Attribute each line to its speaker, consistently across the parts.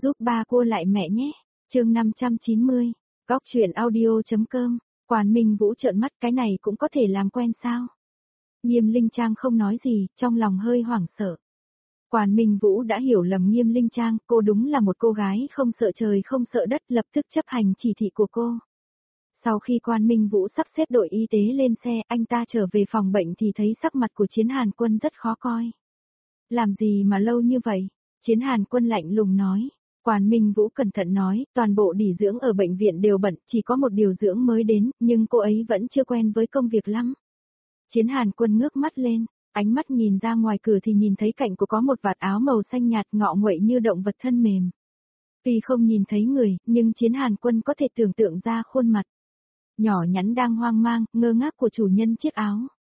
Speaker 1: Giúp ba cô lại mẹ nhé. Chương 590. Góc truyện audio.com. Quản Minh Vũ trợn mắt, cái này cũng có thể làm quen sao? Nghiêm Linh Trang không nói gì, trong lòng hơi hoảng sợ. Quản Minh Vũ đã hiểu lầm Nghiêm Linh Trang, cô đúng là một cô gái không sợ trời không sợ đất, lập tức chấp hành chỉ thị của cô. Sau khi Quan Minh Vũ sắp xếp đội y tế lên xe, anh ta trở về phòng bệnh thì thấy sắc mặt của Chiến Hàn Quân rất khó coi. Làm gì mà lâu như vậy? Chiến Hàn Quân lạnh lùng nói. Quản Minh Vũ cẩn thận nói, toàn bộ điều dưỡng ở bệnh viện đều bận, chỉ có một điều dưỡng mới đến, nhưng cô ấy vẫn chưa quen với công việc lắm. Chiến Hàn Quân ngước mắt lên, ánh mắt nhìn ra ngoài cửa thì nhìn thấy cạnh của có một vạt áo màu xanh nhạt ngọ nguậy như động vật thân mềm. Tuy không nhìn thấy người, nhưng Chiến Hàn Quân có thể tưởng tượng ra khuôn mặt nhỏ nhắn đang hoang mang, ngơ ngác của chủ nhân chiếc áo.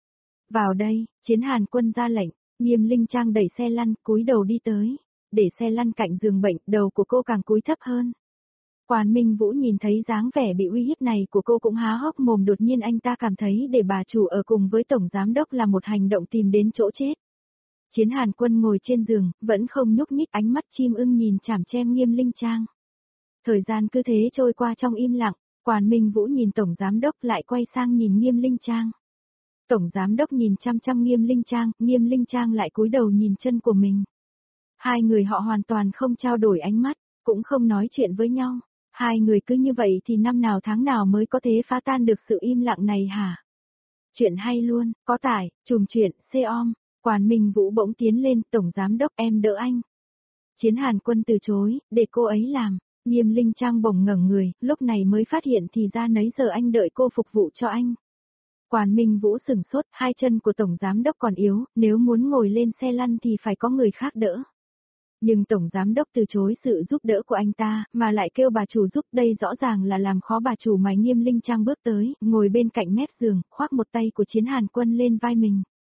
Speaker 1: Vào đây, Chiến Hàn Quân ra lệnh. Nghiêm Linh Trang đẩy xe lăn, cúi đầu đi tới. Để xe lăn cạnh giường bệnh, đầu của cô càng cúi thấp hơn. Quản Minh Vũ nhìn thấy dáng vẻ bị uy hiếp này của cô cũng há hốc mồm, đột nhiên anh ta cảm thấy để bà chủ ở cùng với tổng giám đốc là một hành động tìm đến chỗ chết. Chiến Hàn Quân ngồi trên giường, vẫn không nhúc nhích, ánh mắt chim ưng nhìn chằm chằm Nghiêm Linh Trang. Thời gian cứ thế trôi qua trong im lặng, Quản Minh Vũ nhìn tổng giám đốc lại quay sang nhìn Nghiêm Linh Trang. Tổng giám đốc nhìn chăm chăm Nghiêm Linh Trang lại cúi đầu nhìn chân của mình. Hai người họ hoàn toàn không trao đổi ánh mắt, cũng không nói chuyện với nhau. Hai người cứ như vậy thì năm nào tháng nào mới có thể phá tan được sự im lặng này hả? Chuyện hay luôn, có tải, trùm chuyện, xe-om. Quản Minh Vũ bỗng tiến lên, tổng giám đốc em đỡ anh. Chiến Hàn Quân từ chối, để cô ấy làm. Nghiêm Linh Trang bỗng ngẩng người, lúc này mới phát hiện thì ra nấy giờ anh đợi cô phục vụ cho anh. Quản Minh Vũ sửng sốt, hai chân của tổng giám đốc còn yếu, nếu muốn ngồi lên xe lăn thì phải có người khác đỡ. Nhưng tổng giám đốc từ chối sự giúp đỡ của anh ta, mà lại kêu bà chủ giúp, đây rõ ràng là làm khó bà chủ mà. Nghiêm Linh Trang bước tới, ngồi bên cạnh mép giường, khoác một tay của Chiến Hàn Quân lên vai mình.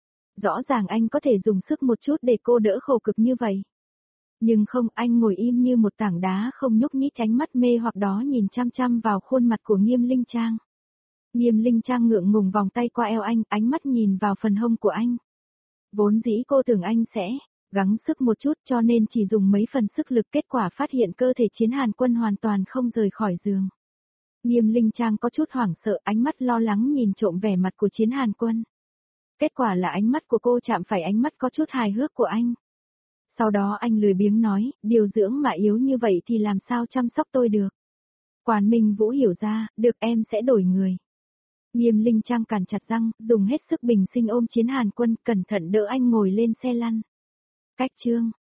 Speaker 1: Rõ ràng anh có thể dùng sức một chút để cô đỡ khổ cực như vậy. Nhưng không, anh ngồi im như một tảng đá không nhúc nhích, ánh mắt mê hoặc đó nhìn chăm chăm vào khuôn mặt của Nghiêm Linh Trang. Nghiêm Linh Trang ngượng ngùng vòng tay qua eo anh, ánh mắt nhìn vào phần hông của anh. Vốn dĩ cô tưởng anh sẽ gắng sức một chút cho nên chỉ dùng mấy phần sức lực, kết quả phát hiện cơ thể Chiến Hàn Quân hoàn toàn không rời khỏi giường. Nghiêm Linh Trang có chút hoảng sợ, ánh mắt lo lắng nhìn trộm vẻ mặt của Chiến Hàn Quân. Kết quả là ánh mắt của cô chạm phải ánh mắt có chút hài hước của anh. Sau đó anh lười biếng nói, điều dưỡng mà yếu như vậy thì làm sao chăm sóc tôi được. Quản Minh Vũ hiểu ra, được, em sẽ đổi người. Nghiêm Linh Trang cắn chặt răng, dùng hết sức bình sinh ôm Chiến Hàn Quân, cẩn thận đỡ anh ngồi lên xe lăn. Cách chương